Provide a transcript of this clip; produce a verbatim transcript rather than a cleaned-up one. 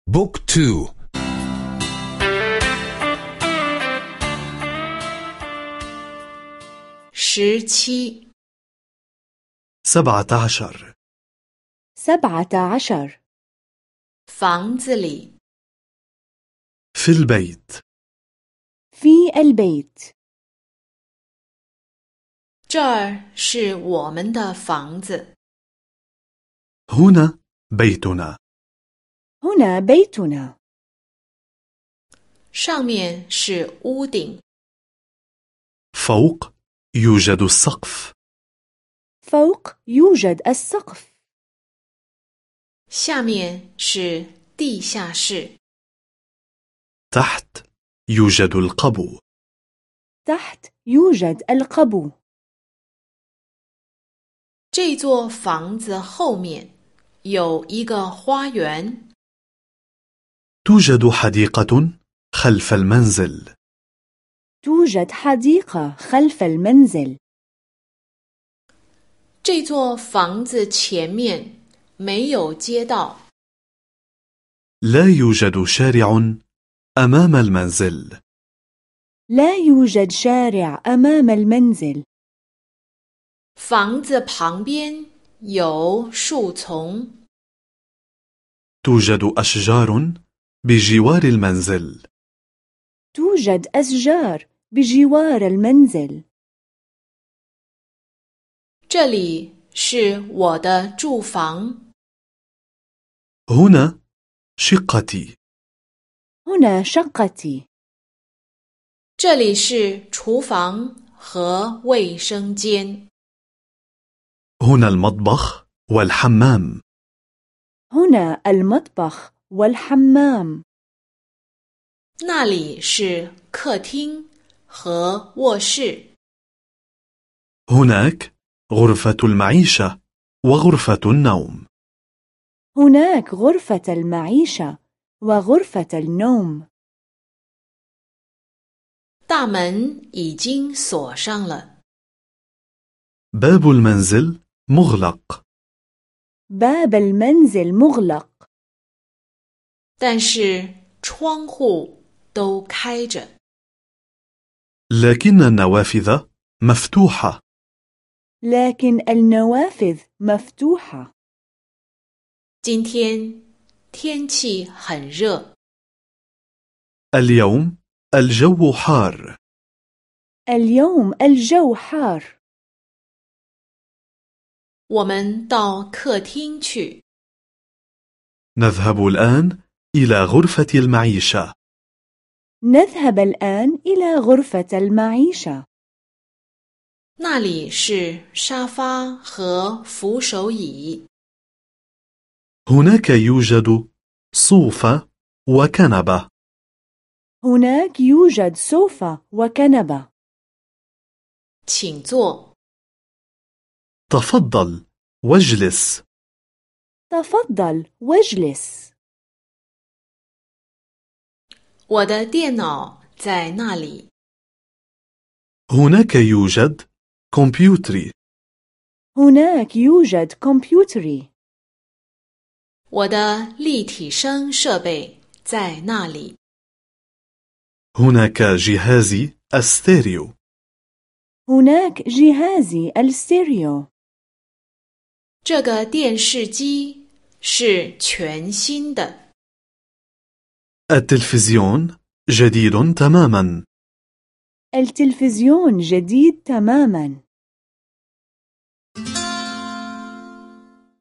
بوك تو. شرتي سبعة عشر سبعة عشر 房子里 في البيت. في البيت. 这儿是我们的房子 هنا بيتنا. هنا بيتنا. 上面是屋顶 فوق يوجد السقف. فوق يوجد السقف. 下面是地下室 تحت يوجد القبو. تحت يوجد القبو. 这座房子后面有一个花园 توجد حديقة خلف المنزل. توجد حديقة خلف المنزل. 这座房子前面没有街道 لا يوجد شارع أمام المنزل. لا يوجد شارع أمام المنزل. 房子旁边有树丛 توجد أشجار بجوار المنزل. توجد أشجار بجوار المنزل. 这里是我的住房 هنا شقتي. هنا شقتي. 这里是厨房和卫生间 هنا المطبخ والحمام. هنا المطبخ والحمام. 那里是客厅和卧室 هناك غرفة المعيشة وغرفة النوم. هناك غرفة المعيشة وغرفة النوم. 大门已经锁上了 باب المنزل مغلق. باب المنزل مغلق. 但是窗户都开着 لكن النوافذ مفتوحة. لكن النوافذ مفتوحة. 今天天气很热 اليوم الجو حار. اليوم الجو حار. 我们到客厅去 نذهب الآن إلى غرفة المعيشة. نذهب الآن إلى غرفة المعيشة. 那里是沙发和扶手椅 هناك يوجد صوفة وكنبة. هناك يوجد سوفة وكنبة. 请坐 تفضل واجلس. تفضل واجلس. 我的电脑在那里 هناك يوجد كمبيوتري. هناك يوجد كمبيوتري. 我的立体声设备在那里 هناك جهازي الستيريو. هناك جهازي الستيريو. 这个电视机是全新的 التلفزيون جديد تماما. التلفزيون جديد تماما.